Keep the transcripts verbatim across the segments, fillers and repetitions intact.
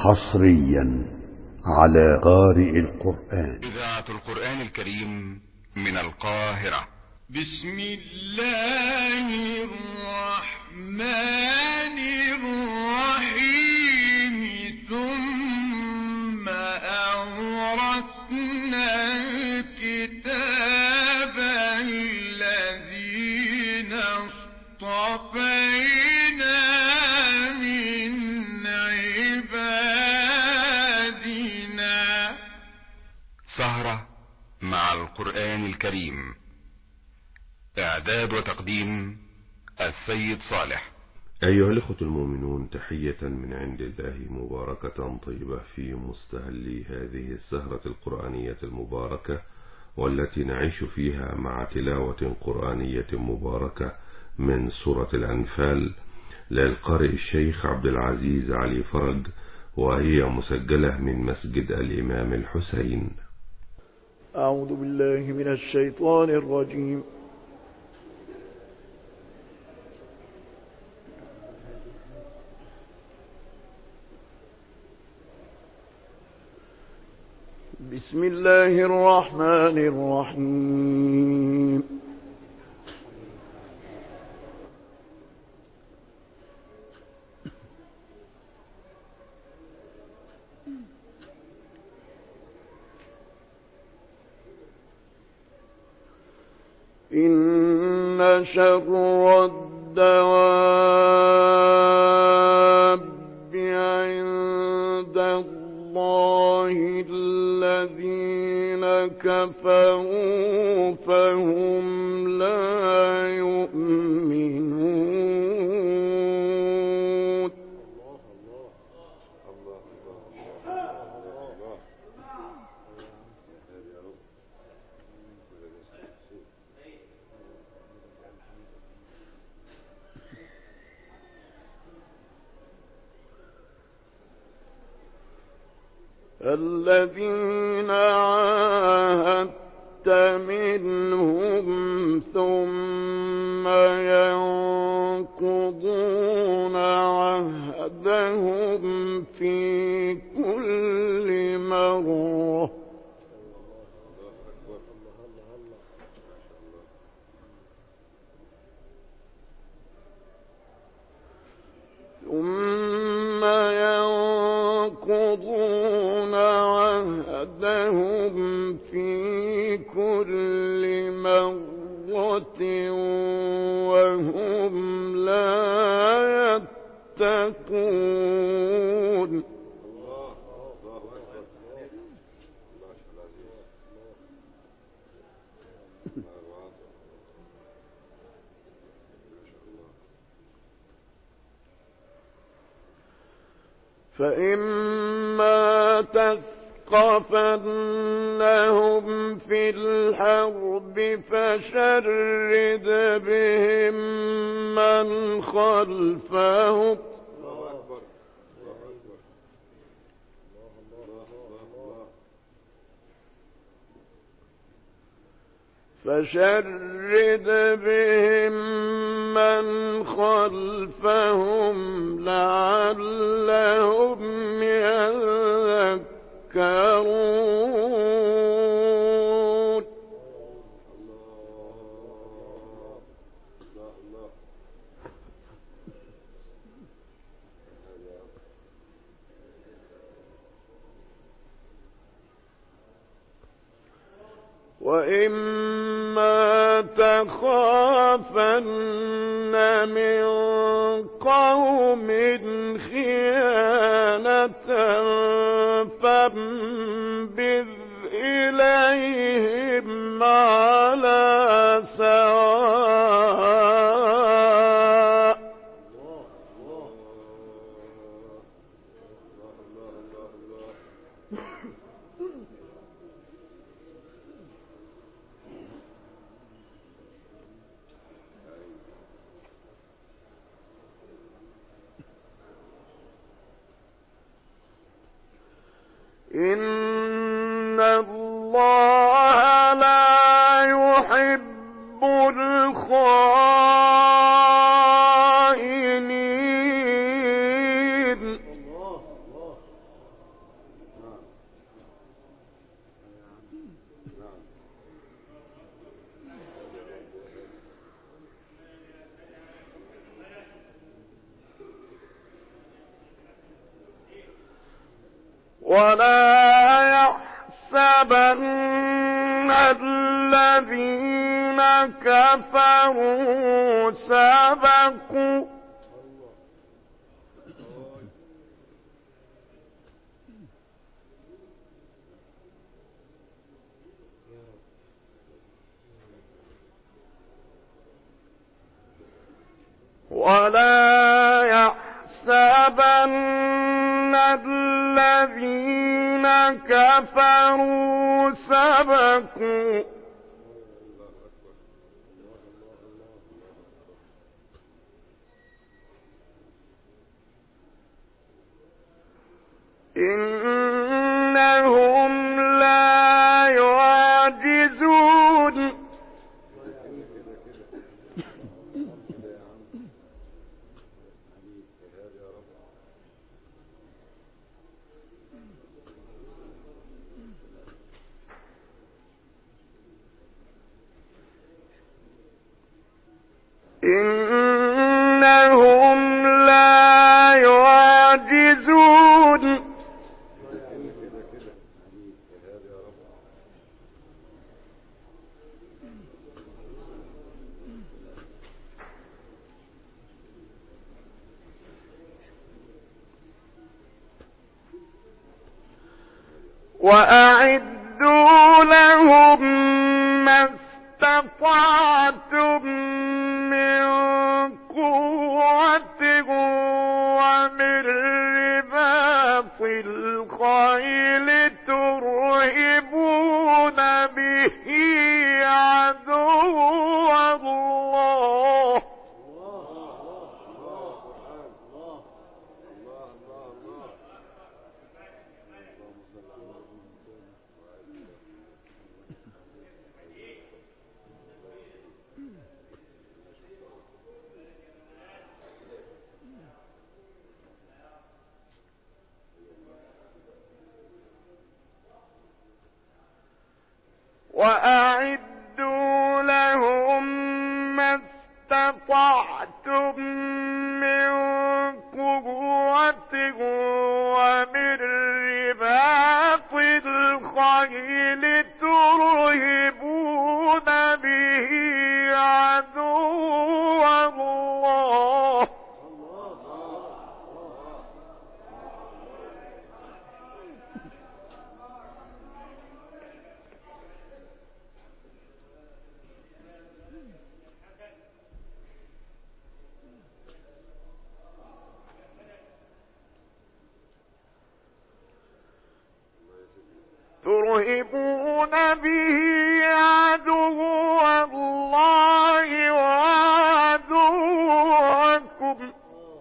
حصريا على قارئ القرآن. إذاعة القرآن الكريم من القاهرة. بسم الله الرحمن الرحيم. ثم أورثنا الكتاب الذين اصطفينا من عبادنا. سهرة مع القرآن الكريم. إعداد وتقديم السيد صالح. أيها الأخوة المؤمنون، تحية من عند الله مباركة طيبة في مستهل هذه السهرة القرآنية المباركة، والتي نعيش فيها مع تلاوة قرآنية مباركة من سورة الأنفال للقارئ الشيخ عبد العزيز علي فرج، وهي مسجلة من مسجد الإمام الحسين. أعوذ بالله من الشيطان الرجيم. بسم الله الرحمن الرحيم. إن شر الدواب عند الله الذين كفروا فهم لا يؤمنون. الذين عاهدت منهم ثم ينقضون عهدهم في كل مرة. ثم ينقضون عهدهم في كل مرة وهم لا يتقون. فإما تثقفنهم في الحرب فشرد بهم من خلفهم فشرد بهم من خلفهم لعلهم يذكرون. وإما تخافن من قوم خيانة فانبذ إليهم على سواء. إن الله لا يحب الخائنين. ولا يحسبن الذين كفروا سبقوا ولا يحسبن الذين كفروا سبقوا إنهم لا يعجزون إنهم لا يعجزون وأعدوا لهم ما استطعتم من قوة ومن رباط الخيل ترهبون به عدو الله وأعدوا لهم ما استطعتم من قوة ومن رباط الخيل ترهبون به عدو الله ترهبون به عدو الله وعدوكم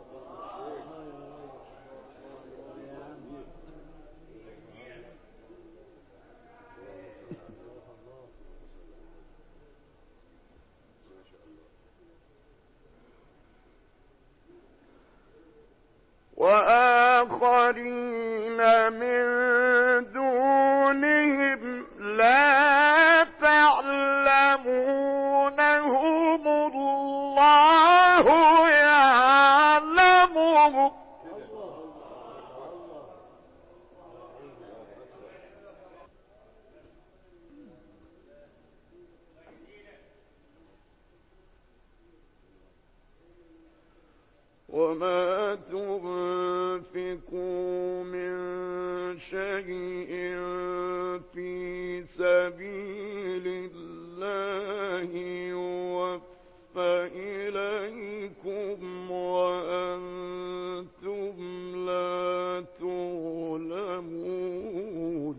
وآخرين من دونهم لا تعلمونهم الله يعلمهم وما تنفقوا من شيء في سبيل الله يوفى إليكم وأنتم لا تظلمون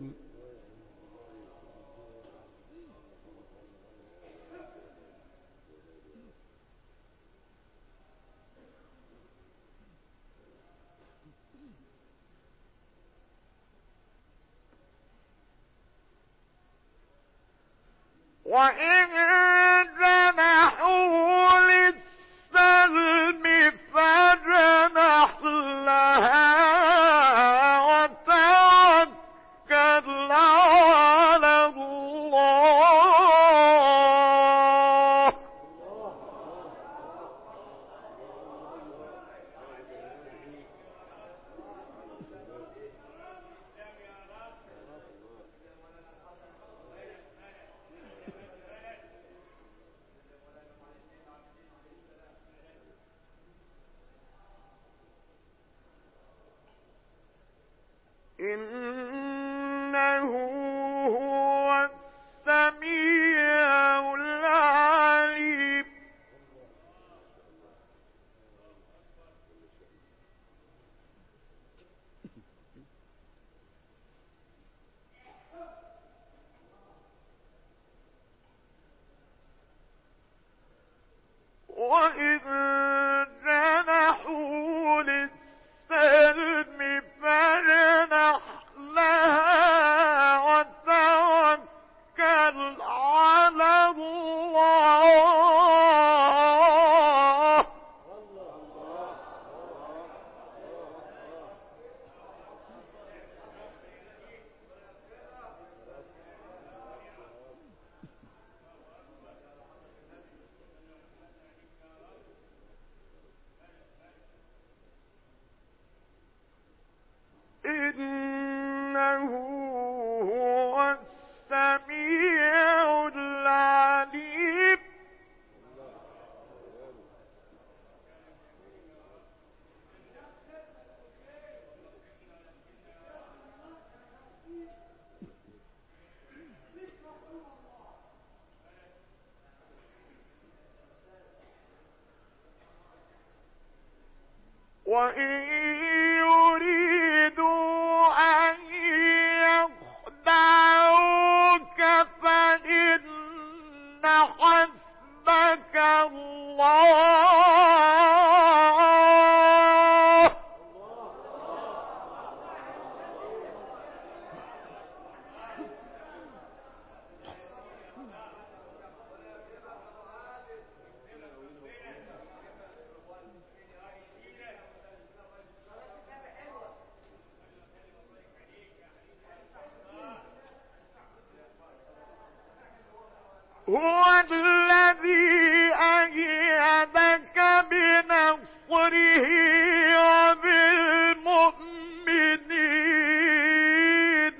وإن جنحوا للسلم فاجنح لها وتوكل على الله إنه هو السميع العليم وإذ جنحوا للسلم فجنح لها وتوكل على الله إنه هو السميع العليم وإن يريدوا أن يخدعوك فإن حسبك الله هو الذي أيدك بنصره وبالمؤمنين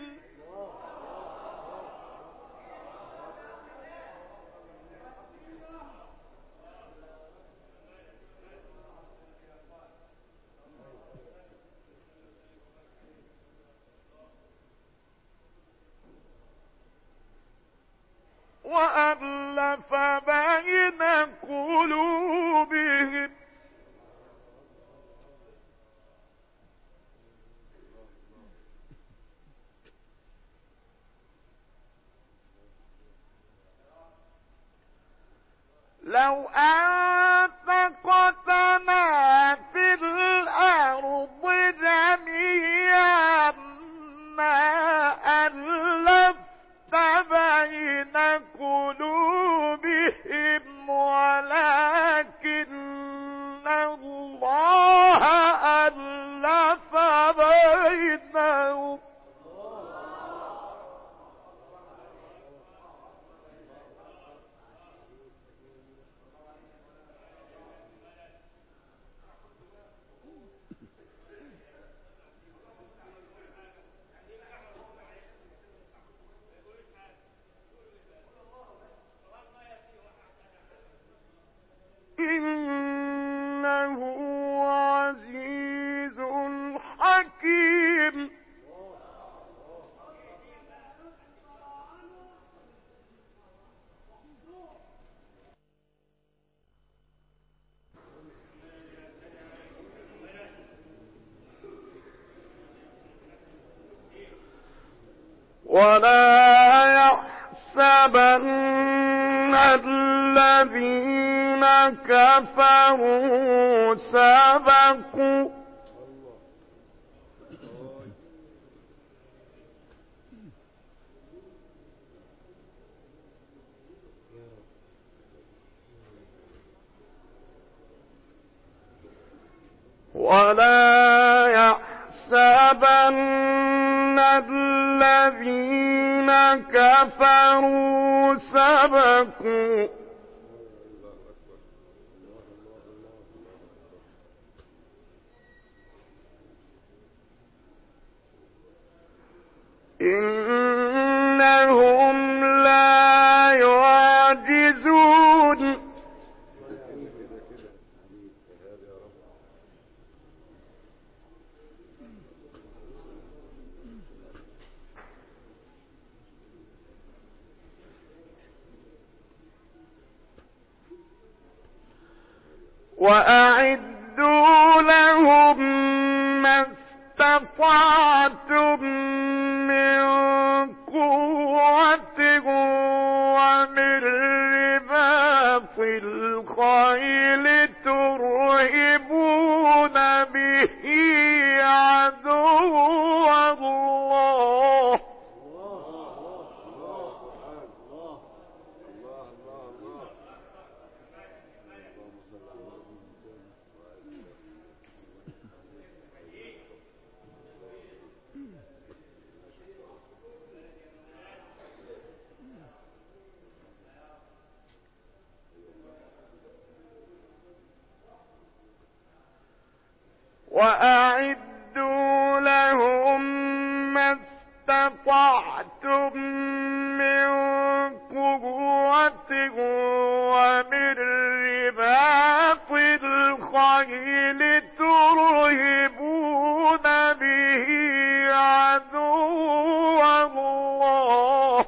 وألف بين قلوبهم لو أنفقت ما في الأرض جميعا ما ألفت بين قلوبهم ولكن الله ألف بينهم إنه عزيز حكيم ولا يحسبن الذين كفروا سبقوا ولا يحسبن الذين كفروا سبقوا إنهم لا يعجزون وأعدوا لهم ما استطعتم من قوة ومن رباط الخيل ترهبون به عدو الله وأعدوا لهم ما استطعتم من قوة ومن رباط الخيل ترهبون به عدو الله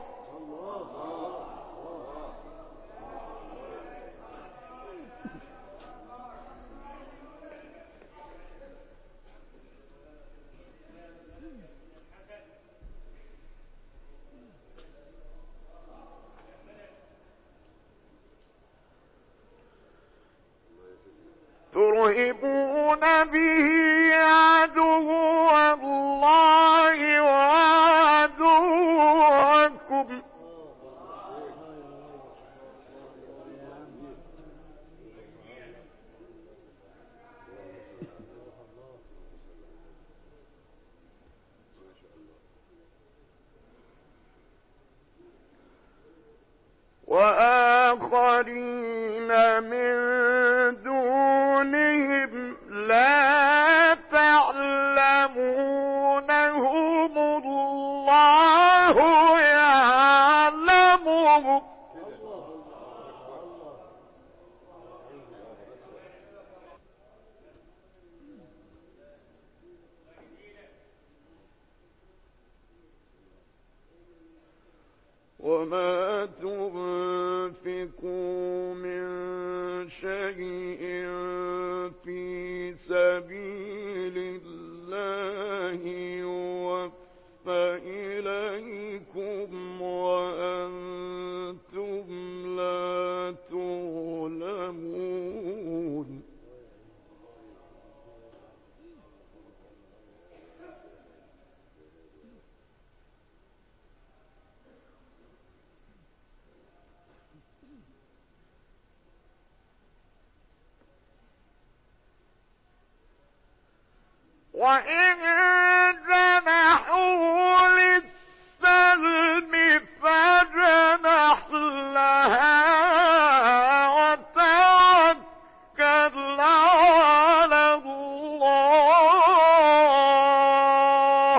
ترهبون به عدو الله وعدوكم وآخرين من دونهم لا تعلمونهم الله يعلمهم وما تنفقوا من شيء في سبيل الله يوفى إليكم وأنتم لا تظلمون وإن جنحوا للسلم فاجنح لها وتوكل على الله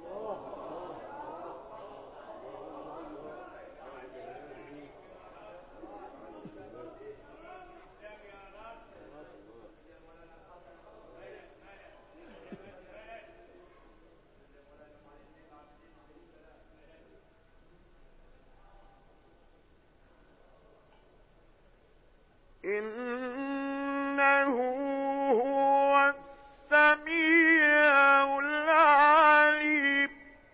إنه هو السميع العليم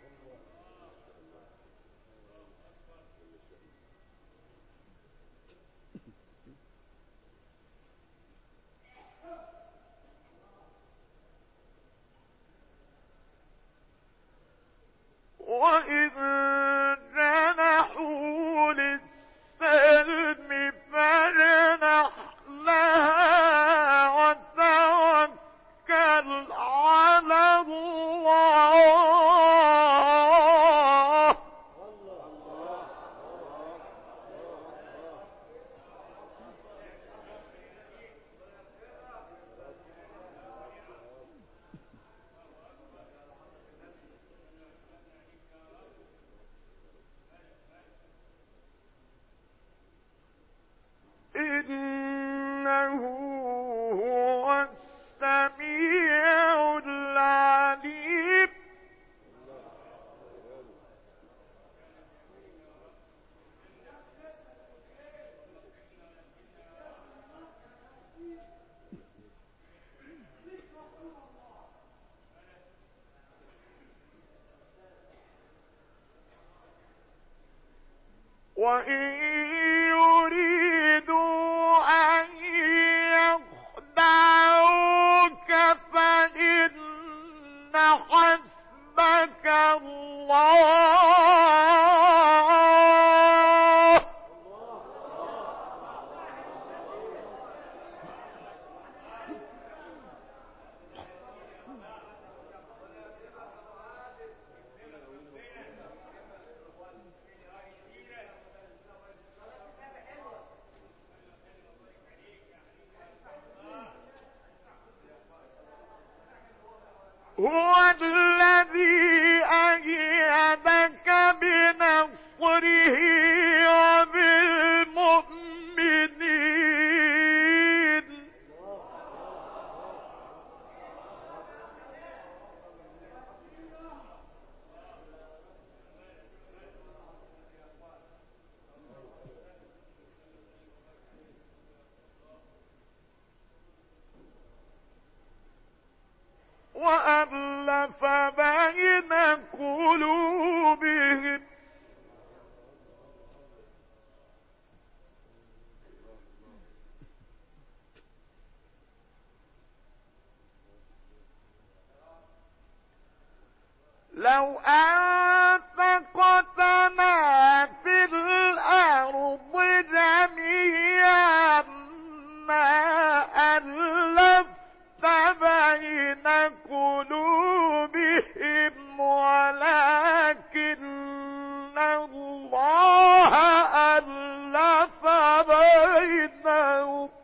وإذ جنحوا للسلم فاجنح لها وتوكل على الله وإن يريدوا أن يخدعوك فإن حسبك الله هو الذي أيدك بنصره وبالمؤمنين وألف بين قلوبهم لو أنفقت ما في الأرض جميعا ما ألفت بين قلوبهم ولكن الله ألف بينهم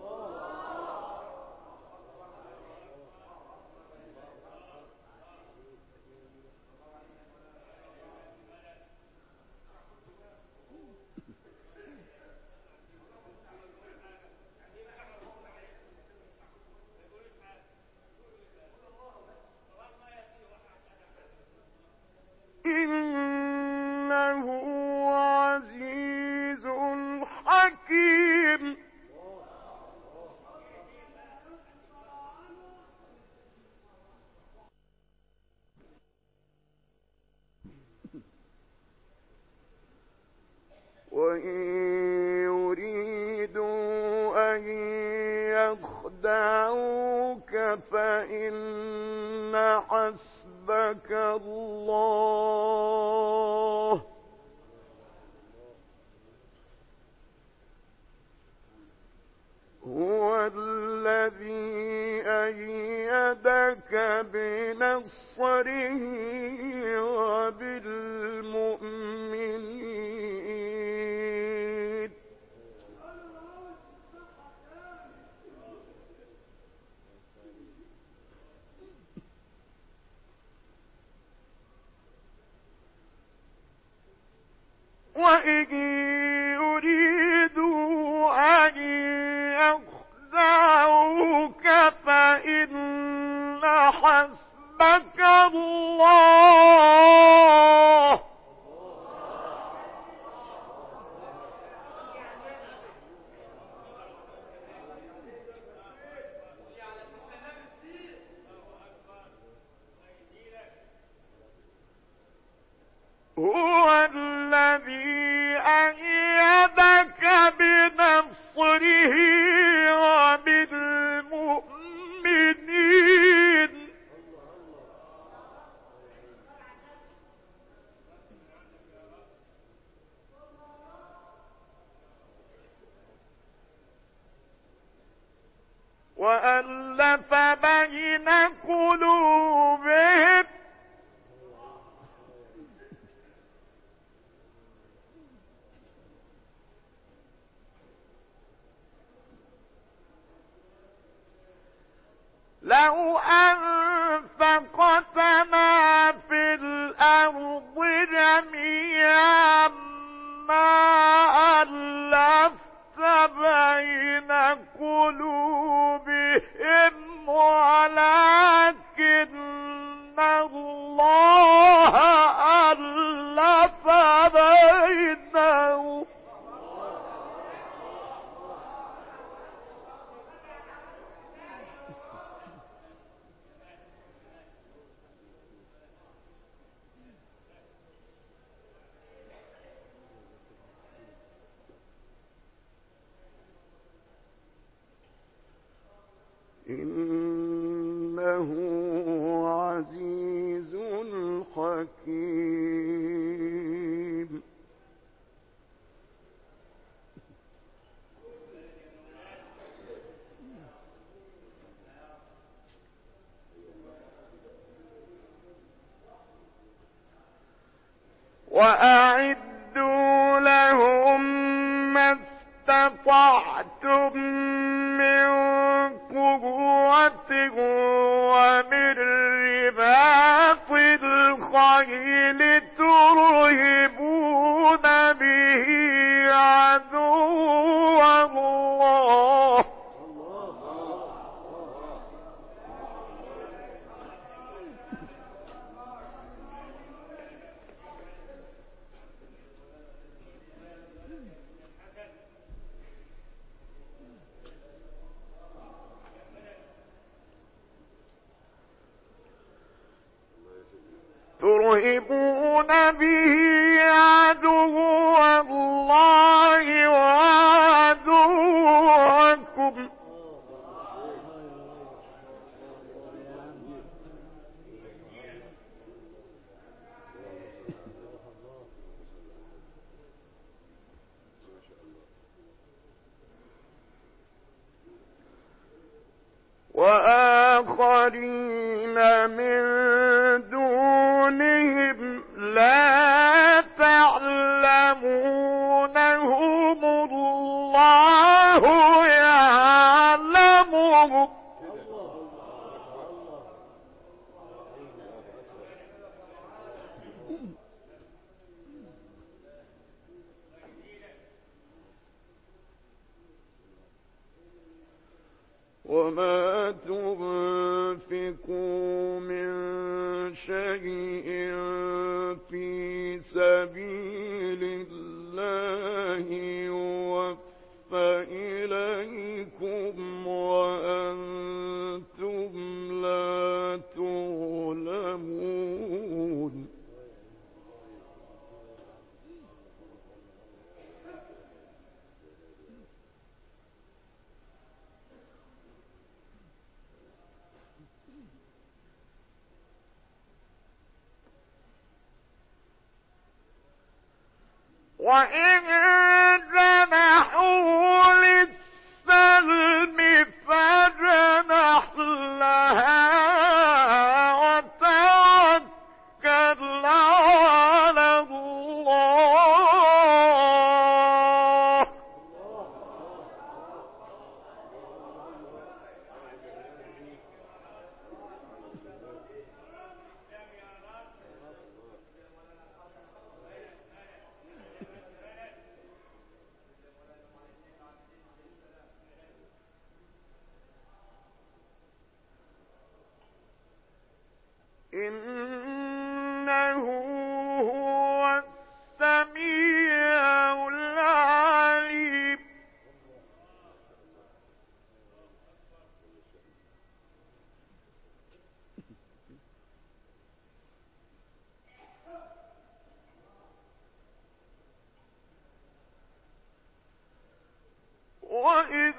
إنه عزيز حكيم وإن يريدوا أن يخدعوك فإن حسبك الله هو الذي أيدك بنصره وبالمؤمنين وإن يريدوا أن يخدعوك فإن حسبك الله هو الذي أيدك بنصره وبالمؤمنين وألف بين قلوبهم لو أنفقت ما في الأرض جميعا ما ألفت بين قلوبهم ولكن الله ألف بينهم حكيم. وأعدوا لهم ما استطعتم من قوة ومن رباط الخيل ترهبون به عدو الله ترهبون به عدو الله وعدوكم وآخرين من دونهم لا تعلمونهم الله يعلمهم وما تنفقوا من شيء في سبيل الله يوفى إليكم وأنتم لا تظلمون وإن جنحوا للسلم فاجنح لها وتوكل على الله إنه هو السميع العليم وإذ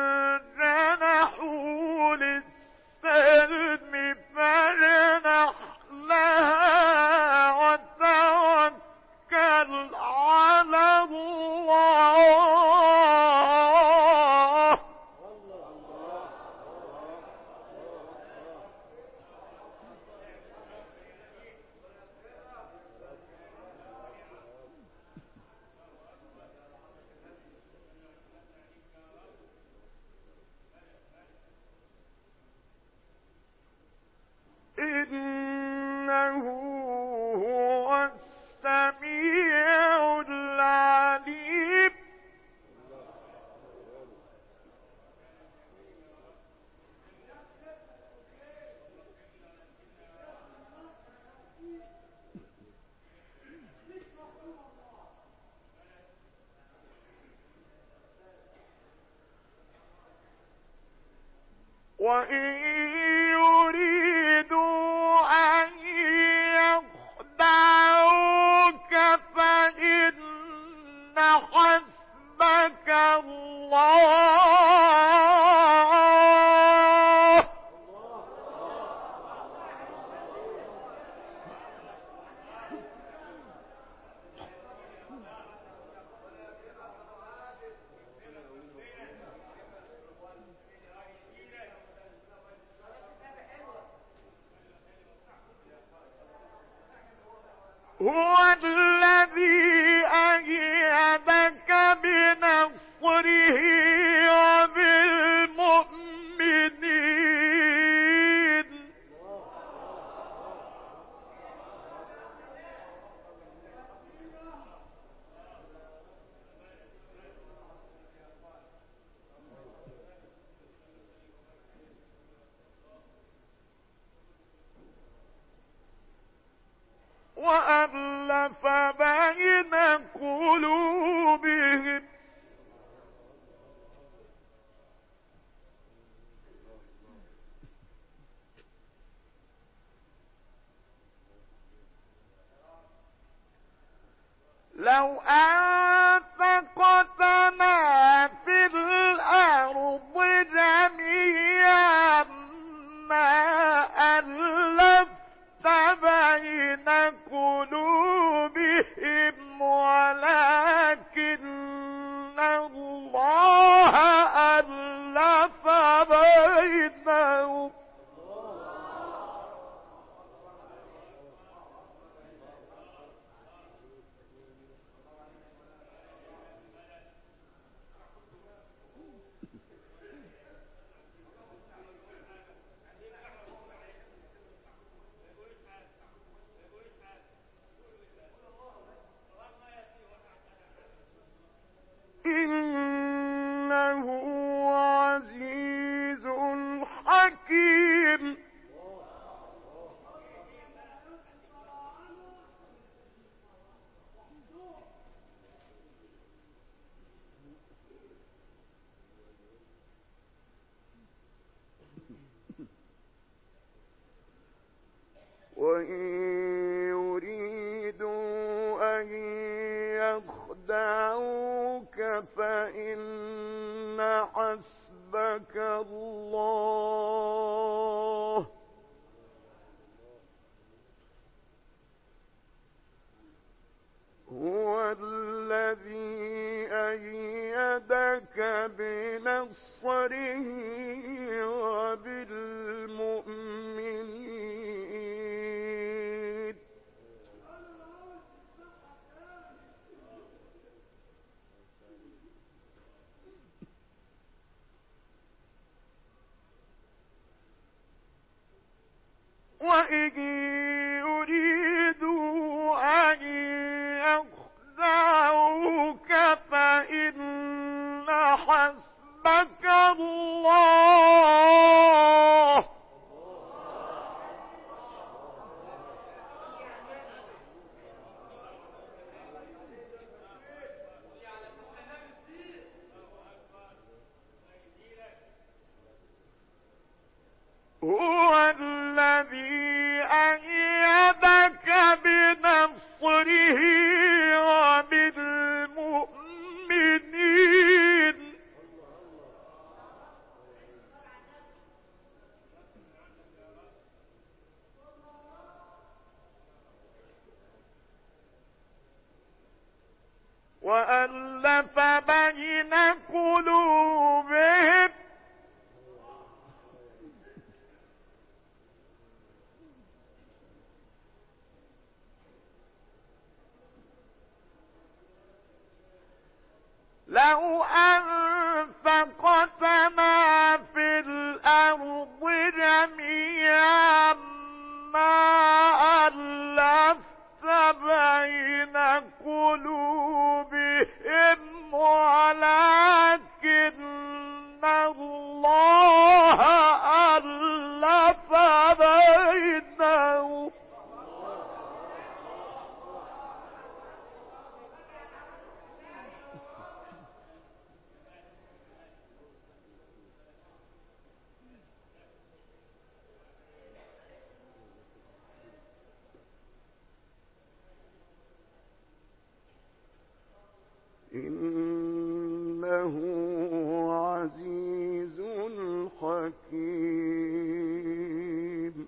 جنحوا للسلم فاجنح لها وتوكل على الله إنه هو السميع العليم وإن يريدوا أن يخدعوك فإن حسبك الله هو الذي أيدك بنصره وبالمؤمنين وألف بين قلوبهم لو أنفقت ما في الأرض جميعا ما ألفت بين قلوبهم ولكن الله ألف بينهم إنه عزيز حكيم وإن يريدوا أن يخدعوك فإن حسبك الله هو الذي أيدك بنصره وبالمؤمنين وإن يريدوا أن يخدعوك فإن حسبك الله هو الذي أيدك بنصره وبالمؤمنين وألف بين قلوبهم لو أنفقت ما في الأرض جميعا ما ألفت بين قلوبهم ولكن الله ألف بينهم إنه عزيز حكيم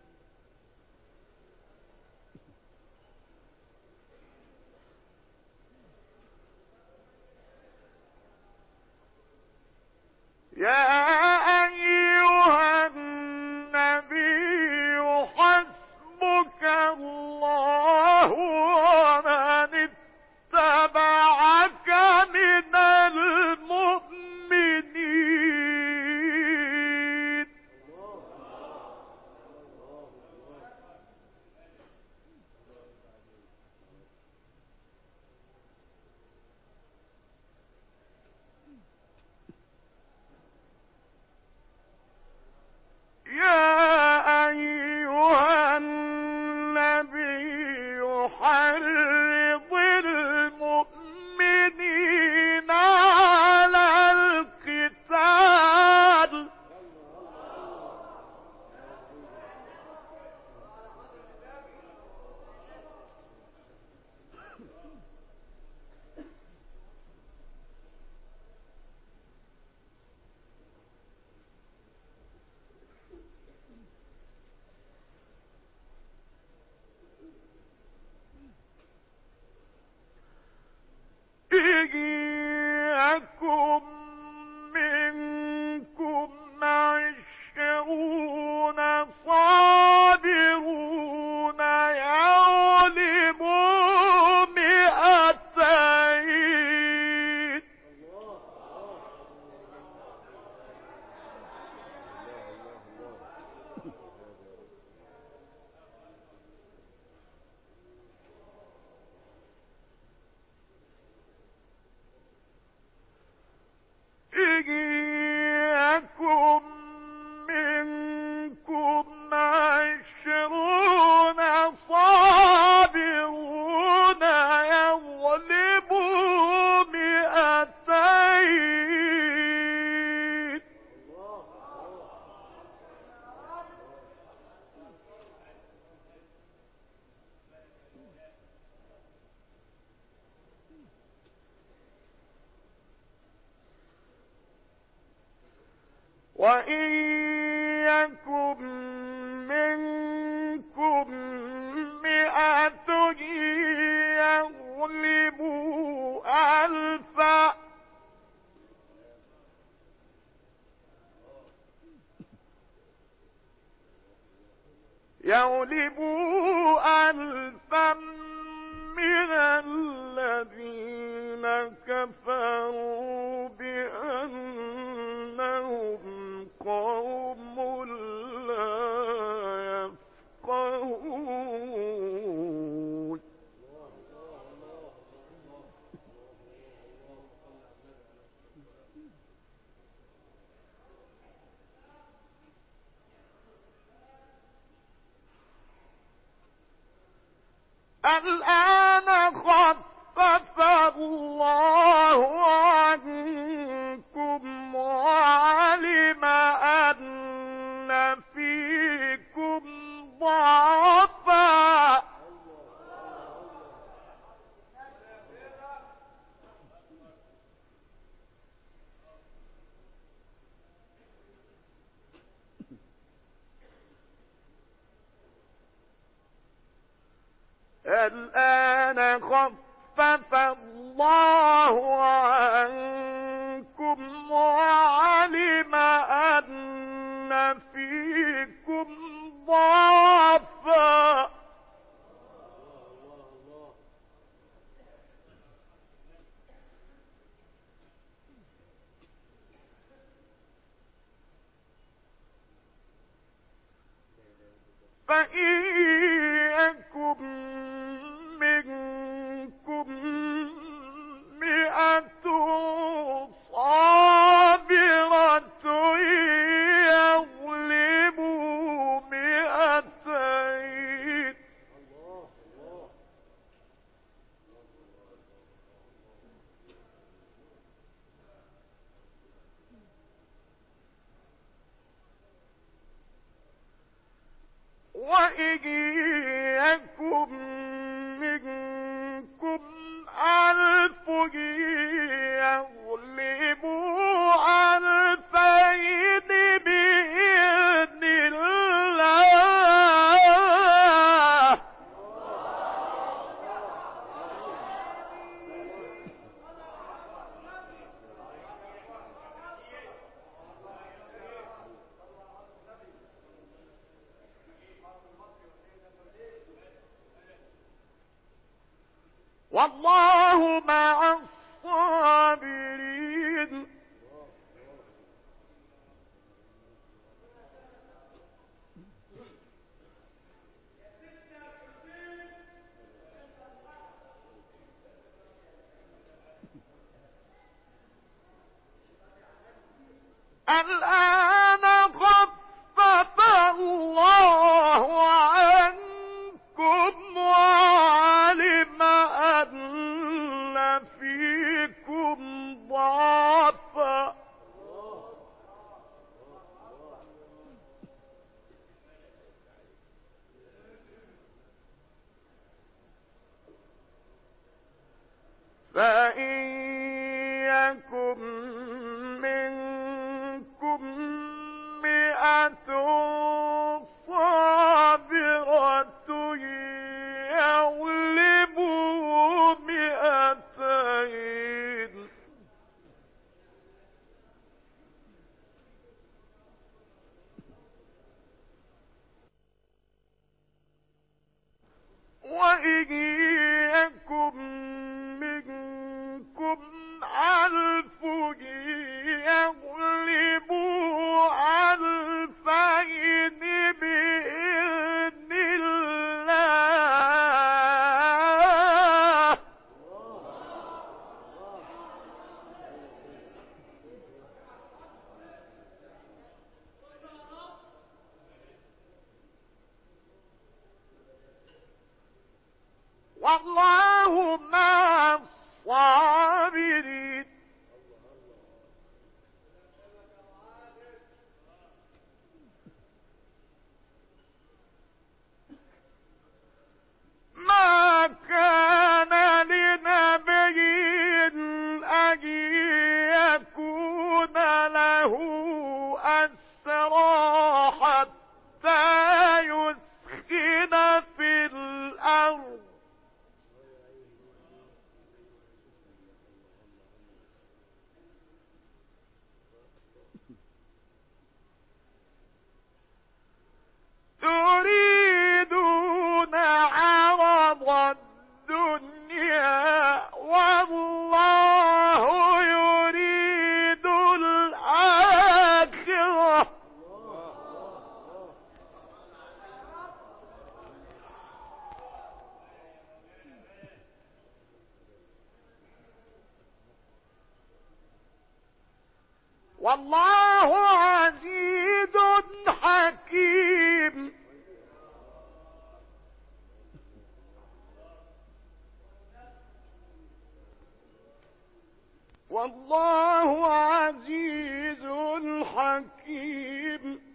يا أيها النبي حسبك الله وإن يكن منكم مئة يغلبوا ألفا يغلبوا ألفا من الذين كفروا بأنهم قوم لا يفقهون. الآن خفف الله عنكم وعلم أن فيكم ضعفا الآن خفف الله عنكم وعلم أن فيكم ضعفا فإن يكن منكم مئة صابرة يغلبوا مئتين وإن يكن منكم ألف يغلبوا ألفين بإذن الله والله مع الصابرين. الآن خفف الله عنكم وعلم أن فيكم ضعفا فإن يكن منكم مئة صابرة يغلبوا مئتين وإن يكن منكم ألف يغلبوا ألفين بإذن الله والله مع الصابرين. ما كان لنبي أن يكون له أسرى والله عزيز حكيم. والله عزيز حكيم.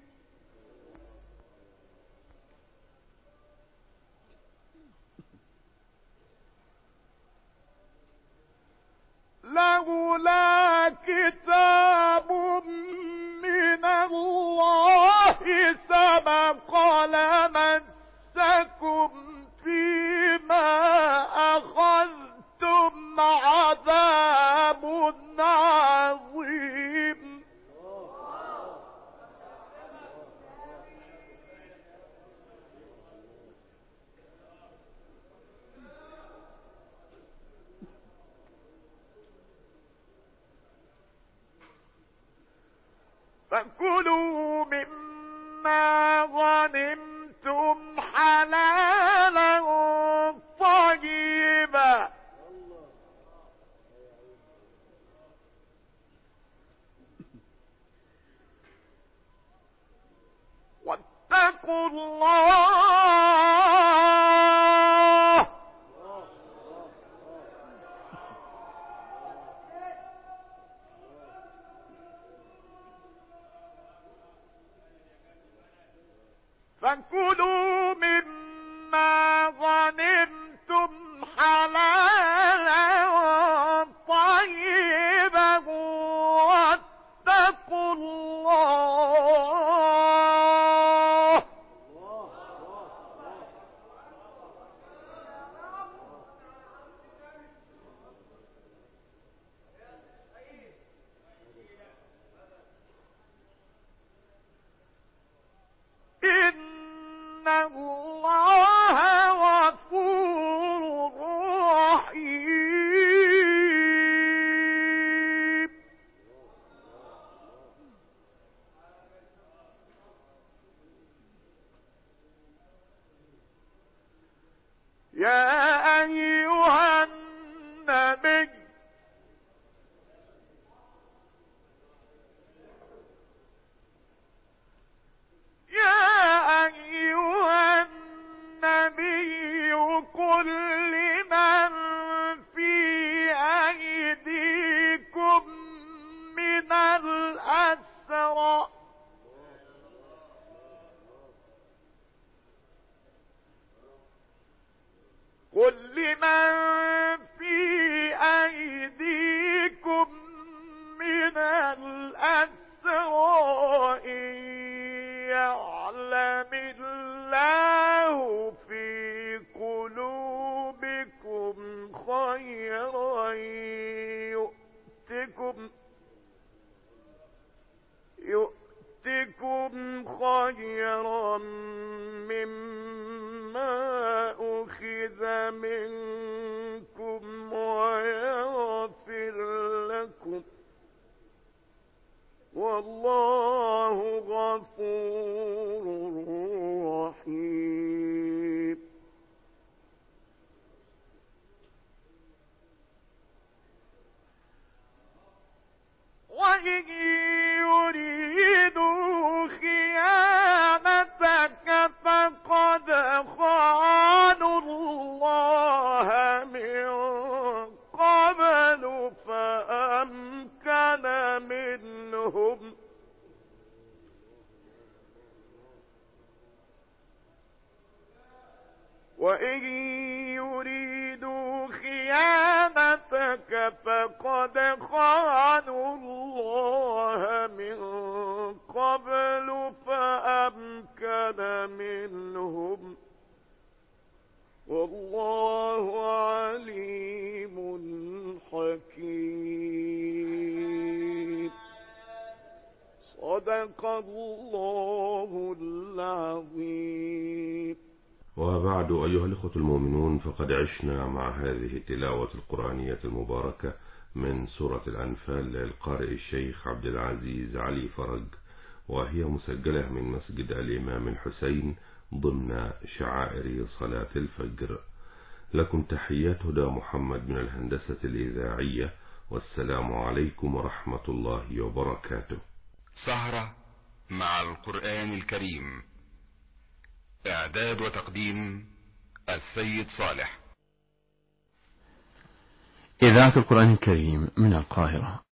لولا كتاب من الله سبق لمسكم فيما أخذتم عذاب عظيم. فكلوا مما غنمتم حلالا طيبا واتقوا الله فكلوا مما غنمتم حلالا طيبا واتقوا الله إن الله غفور رحيم. يا أيها النبي يا أيها النبي قل لمن في أيديكم من الأسرى قل لمن في أيديكم من الأسرى إن يعلم الله في قلوبكم خيرا يؤتكم يؤتكم خيرا مما أخذ منكم ويغفر لكم والله غفور رحيم. وإن يريدوا خيانتك فقد خانوا الله من قبل فأمكن منهم وإن يريدوا خيانتك فقد خانوا الله من قبل فأمكن منهم والله عليم حكيم. صدق الله العظيم. وبعد أيها الإخوة المؤمنون، فقد عشنا مع هذه التلاوة القرآنية المباركة من سورة الأنفال للقارئ الشيخ عبد العزيز علي فرج، وهي مسجلة من مسجد الإمام الحسين ضمن شعائر صلاة الفجر. لكم تحيات هدى محمد من الهندسة الإذاعية، والسلام عليكم ورحمة الله وبركاته. سهرة مع القرآن الكريم، إعداد وتقديم السيد صالح. إذاعة القرآن الكريم من القاهرة.